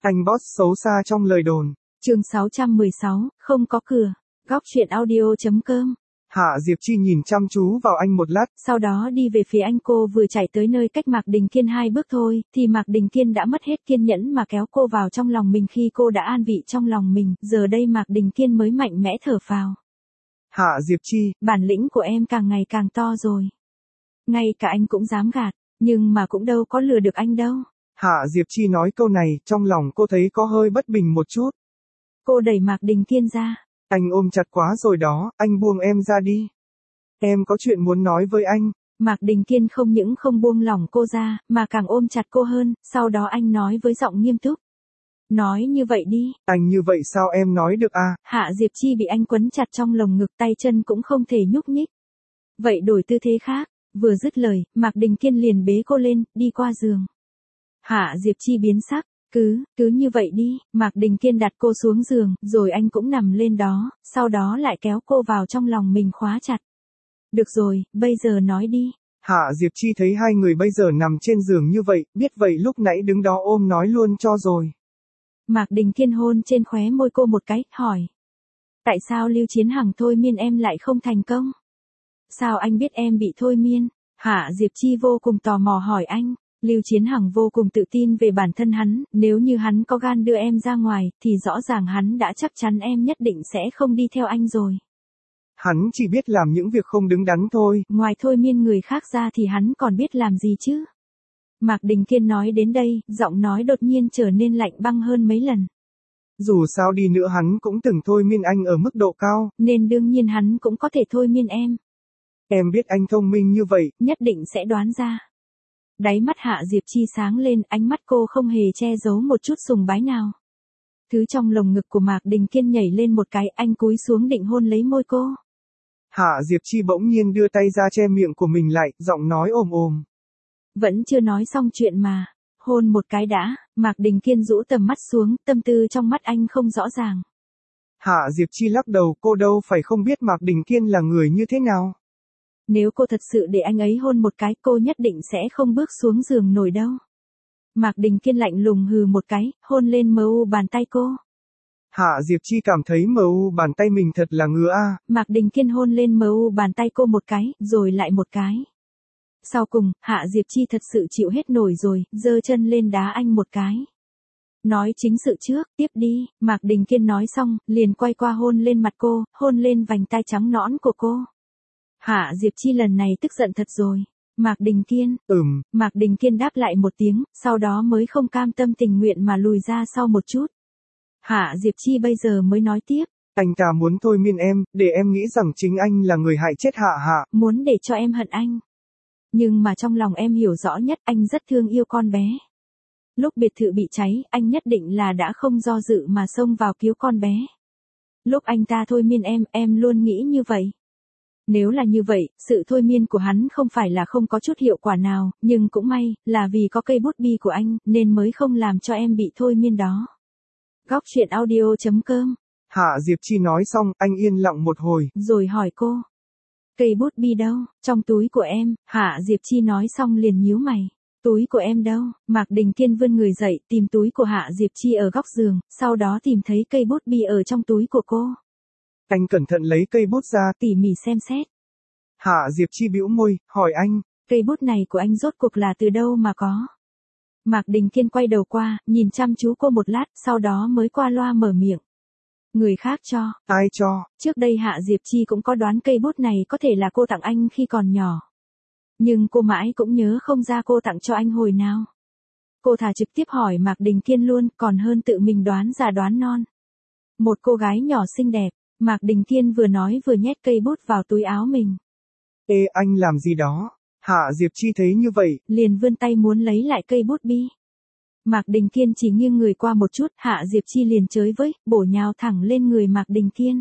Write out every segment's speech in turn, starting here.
Anh boss xấu xa trong lời đồn. Chương 616, không có cửa. Góc truyện audio.com. Hạ Diệp Chi nhìn chăm chú vào anh một lát. Sau đó đi về phía anh. Cô vừa chạy tới nơi cách Mạc Đình Kiên 2 bước thôi, thì Mạc Đình Kiên đã mất hết kiên nhẫn mà kéo cô vào trong lòng mình. Khi cô đã an vị trong lòng mình, giờ đây Mạc Đình Kiên mới mạnh mẽ thở phào. Hạ Diệp Chi, bản lĩnh của em càng ngày càng to rồi. Ngay cả anh cũng dám gạt, nhưng mà cũng đâu có lừa được anh đâu. Hạ Diệp Chi nói câu này, trong lòng cô thấy có hơi bất bình một chút. Cô đẩy Mạc Đình Kiên ra. Anh ôm chặt quá rồi đó, anh buông em ra đi. Em có chuyện muốn nói với anh. Mạc Đình Kiên không những không buông lỏng cô ra, mà càng ôm chặt cô hơn, sau đó anh nói với giọng nghiêm túc. Nói như vậy đi. Anh như vậy sao em nói được à? Hạ Diệp Chi bị anh quấn chặt trong lồng ngực, tay chân cũng không thể nhúc nhích. Vậy đổi tư thế khác. Vừa dứt lời, Mạc Đình Kiên liền bế cô lên, đi qua giường. Hạ Diệp Chi biến sắc. Cứ như vậy đi. Mạc Đình Kiên đặt cô xuống giường, rồi anh cũng nằm lên đó, sau đó lại kéo cô vào trong lòng mình khóa chặt. Được rồi, bây giờ nói đi. Hạ Diệp Chi thấy hai người bây giờ nằm trên giường như vậy, biết vậy lúc nãy đứng đó ôm nói luôn cho rồi. Mạc Đình Kiên hôn trên khóe môi cô một cái, hỏi. Tại sao Lưu Chiến Hằng thôi miên em lại không thành công? Sao anh biết em bị thôi miên? Hạ Diệp Chi vô cùng tò mò hỏi anh. Lưu Chiến Hằng vô cùng tự tin về bản thân hắn, nếu như hắn có gan đưa em ra ngoài, thì rõ ràng hắn đã chắc chắn em nhất định sẽ không đi theo anh rồi. Hắn chỉ biết làm những việc không đứng đắn thôi. Ngoài thôi miên người khác ra thì hắn còn biết làm gì chứ? Mạc Đình Kiên nói đến đây, giọng nói đột nhiên trở nên lạnh băng hơn mấy lần. Dù sao đi nữa hắn cũng từng thôi miên anh ở mức độ cao. Nên đương nhiên hắn cũng có thể thôi miên em. Em biết anh thông minh như vậy. Nhất định sẽ đoán ra. Đáy mắt Hạ Diệp Chi sáng lên, ánh mắt cô không hề che giấu một chút sùng bái nào. Thứ trong lồng ngực của Mạc Đình Kiên nhảy lên một cái, anh cúi xuống định hôn lấy môi cô. Hạ Diệp Chi bỗng nhiên đưa tay ra che miệng của mình lại, giọng nói ồm ồm. Vẫn chưa nói xong chuyện mà. Hôn một cái đã. Mạc Đình Kiên rũ tầm mắt xuống, tâm tư trong mắt anh không rõ ràng. Hạ Diệp Chi lắc đầu, cô đâu phải không biết Mạc Đình Kiên là người như thế nào. Nếu cô thật sự để anh ấy hôn một cái, cô nhất định sẽ không bước xuống giường nổi đâu. Mạc Đình Kiên lạnh lùng hừ một cái, hôn lên mu bàn tay cô. Hạ Diệp Chi cảm thấy mu bàn tay mình thật là ngứa a. Mạc Đình Kiên hôn lên mu bàn tay cô một cái, rồi lại một cái. Sau cùng, Hạ Diệp Chi thật sự chịu hết nổi rồi, giơ chân lên đá anh một cái. Nói chính sự trước, tiếp đi. Mạc Đình Kiên nói xong, liền quay qua hôn lên mặt cô, hôn lên vành tai trắng nõn của cô. Hạ Diệp Chi lần này tức giận thật rồi. Mạc Đình Kiên. Mạc Đình Kiên đáp lại một tiếng, sau đó mới không cam tâm tình nguyện mà lùi ra sau một chút. Hạ Diệp Chi bây giờ mới nói tiếp. Anh ta muốn thôi miên em, để em nghĩ rằng chính anh là người hại chết Hạ. Muốn để cho em hận anh. Nhưng mà trong lòng em hiểu rõ nhất, anh rất thương yêu con bé. Lúc biệt thự bị cháy, anh nhất định là đã không do dự mà xông vào cứu con bé. Lúc anh ta thôi miên em luôn nghĩ như vậy. Nếu là như vậy, sự thôi miên của hắn không phải là không có chút hiệu quả nào, nhưng cũng may, là vì có cây bút bi của anh, nên mới không làm cho em bị thôi miên đó. Góc truyện audio.com. Hạ Diệp Chi nói xong, anh yên lặng một hồi. Rồi hỏi cô. Cây bút bi đâu? Trong túi của em. Hạ Diệp Chi nói xong liền nhíu mày. Túi của em đâu? Mạc Đình Kiên vươn người dậy, tìm túi của Hạ Diệp Chi ở góc giường, sau đó tìm thấy cây bút bi ở trong túi của cô. Anh cẩn thận lấy cây bút ra, tỉ mỉ xem xét. Hạ Diệp Chi bĩu môi, hỏi anh. Cây bút này của anh rốt cuộc là từ đâu mà có? Mạc Đình Kiên quay đầu qua, nhìn chăm chú cô một lát, sau đó mới qua loa mở miệng. Người khác cho. Ai cho? Trước đây Hạ Diệp Chi cũng có đoán cây bút này có thể là cô tặng anh khi còn nhỏ. Nhưng cô mãi cũng nhớ không ra cô tặng cho anh hồi nào. Cô thà trực tiếp hỏi Mạc Đình Kiên luôn, còn hơn tự mình đoán già đoán non. Một cô gái nhỏ xinh đẹp. Mạc Đình Kiên vừa nói vừa nhét cây bút vào túi áo mình. Ê, anh làm gì đó? Hạ Diệp Chi thấy như vậy, liền vươn tay muốn lấy lại cây bút bi. Mạc Đình Kiên chỉ nghiêng người qua một chút, Hạ Diệp Chi liền chới với, bổ nhào thẳng lên người Mạc Đình Kiên.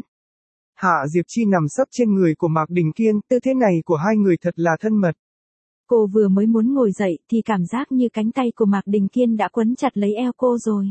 Hạ Diệp Chi nằm sấp trên người của Mạc Đình Kiên, tư thế này của hai người thật là thân mật. Cô vừa mới muốn ngồi dậy thì cảm giác như cánh tay của Mạc Đình Kiên đã quấn chặt lấy eo cô rồi.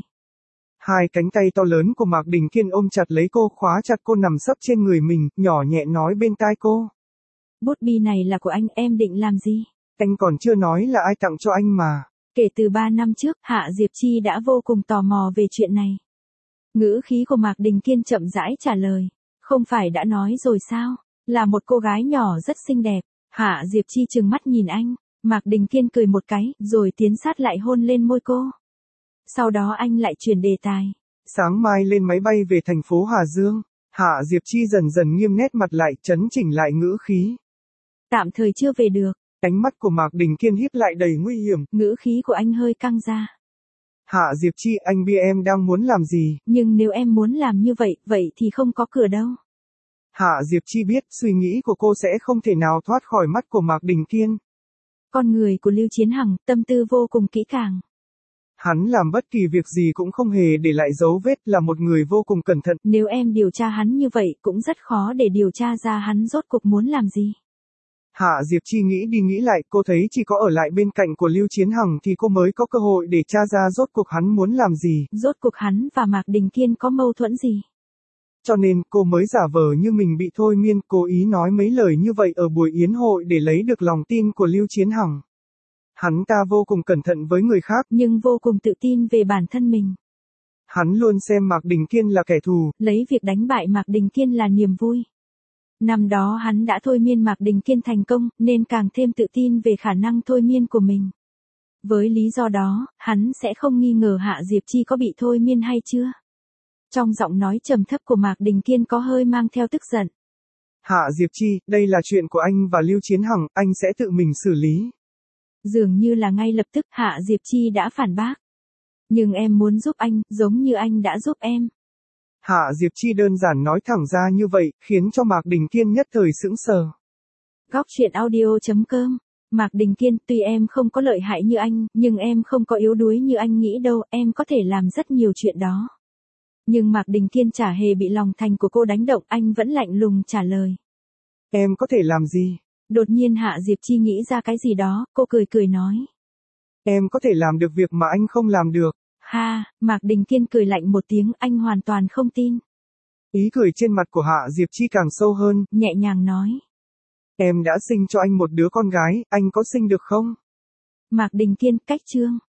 Hai cánh tay to lớn của Mạc Đình Kiên ôm chặt lấy cô, khóa chặt cô nằm sấp trên người mình, nhỏ nhẹ nói bên tai cô. Bút bi này là của anh, em định làm gì? Anh còn chưa nói là ai tặng cho anh mà. Kể từ 3 năm trước, Hạ Diệp Chi đã vô cùng tò mò về chuyện này. Ngữ khí của Mạc Đình Kiên chậm rãi trả lời. Không phải đã nói rồi sao? Là một cô gái nhỏ rất xinh đẹp. Hạ Diệp Chi trừng mắt nhìn anh. Mạc Đình Kiên cười một cái, rồi tiến sát lại hôn lên môi cô. Sau đó anh lại chuyển đề tài. Sáng mai lên máy bay về thành phố Hà Dương. Hạ Diệp Chi dần dần nghiêm nét mặt lại, chấn chỉnh lại ngữ khí. Tạm thời chưa về được. Ánh mắt của Mạc Đình Kiên híp lại đầy nguy hiểm. Ngữ khí của anh hơi căng ra. Hạ Diệp Chi, anh biết em đang muốn làm gì. Nhưng nếu em muốn làm như vậy, vậy thì không có cửa đâu. Hạ Diệp Chi biết suy nghĩ của cô sẽ không thể nào thoát khỏi mắt của Mạc Đình Kiên. Con người của Lưu Chiến Hằng, tâm tư vô cùng kỹ càng. Hắn làm bất kỳ việc gì cũng không hề để lại dấu vết, là một người vô cùng cẩn thận. Nếu em điều tra hắn như vậy, cũng rất khó để điều tra ra hắn rốt cuộc muốn làm gì. Hạ Diệp Chi nghĩ đi nghĩ lại, cô thấy chỉ có ở lại bên cạnh của Lưu Chiến Hằng thì cô mới có cơ hội để tra ra rốt cuộc hắn muốn làm gì. Rốt cuộc hắn và Mạc Đình Kiên có mâu thuẫn gì. Cho nên, cô mới giả vờ như mình bị thôi miên, cố ý nói mấy lời như vậy ở buổi yến hội để lấy được lòng tin của Lưu Chiến Hằng. Hắn ta vô cùng cẩn thận với người khác, nhưng vô cùng tự tin về bản thân mình. Hắn luôn xem Mạc Đình Kiên là kẻ thù, lấy việc đánh bại Mạc Đình Kiên là niềm vui. Năm đó hắn đã thôi miên Mạc Đình Kiên thành công, nên càng thêm tự tin về khả năng thôi miên của mình. Với lý do đó, hắn sẽ không nghi ngờ Hạ Diệp Chi có bị thôi miên hay chưa. Trong giọng nói trầm thấp của Mạc Đình Kiên có hơi mang theo tức giận. Hạ Diệp Chi, đây là chuyện của anh và Lưu Chiến Hằng, anh sẽ tự mình xử lý. Dường như là ngay lập tức Hạ Diệp Chi đã phản bác. Nhưng em muốn giúp anh, giống như anh đã giúp em. Hạ Diệp Chi đơn giản nói thẳng ra như vậy, khiến cho Mạc Đình Kiên nhất thời sững sờ. Góc truyện audio.com. Mạc Đình Kiên, tuy em không có lợi hại như anh, nhưng em không có yếu đuối như anh nghĩ đâu, em có thể làm rất nhiều chuyện đó. Nhưng Mạc Đình Kiên chả hề bị lòng thành của cô đánh động, anh vẫn lạnh lùng trả lời. Em có thể làm gì? Đột nhiên Hạ Diệp Chi nghĩ ra cái gì đó, cô cười cười nói. Em có thể làm được việc mà anh không làm được. Ha, Mạc Đình Kiên cười lạnh một tiếng, anh hoàn toàn không tin. Ý cười trên mặt của Hạ Diệp Chi càng sâu hơn, nhẹ nhàng nói. Em đã sinh cho anh một đứa con gái, anh có sinh được không? Mạc Đình Kiên, cách chương.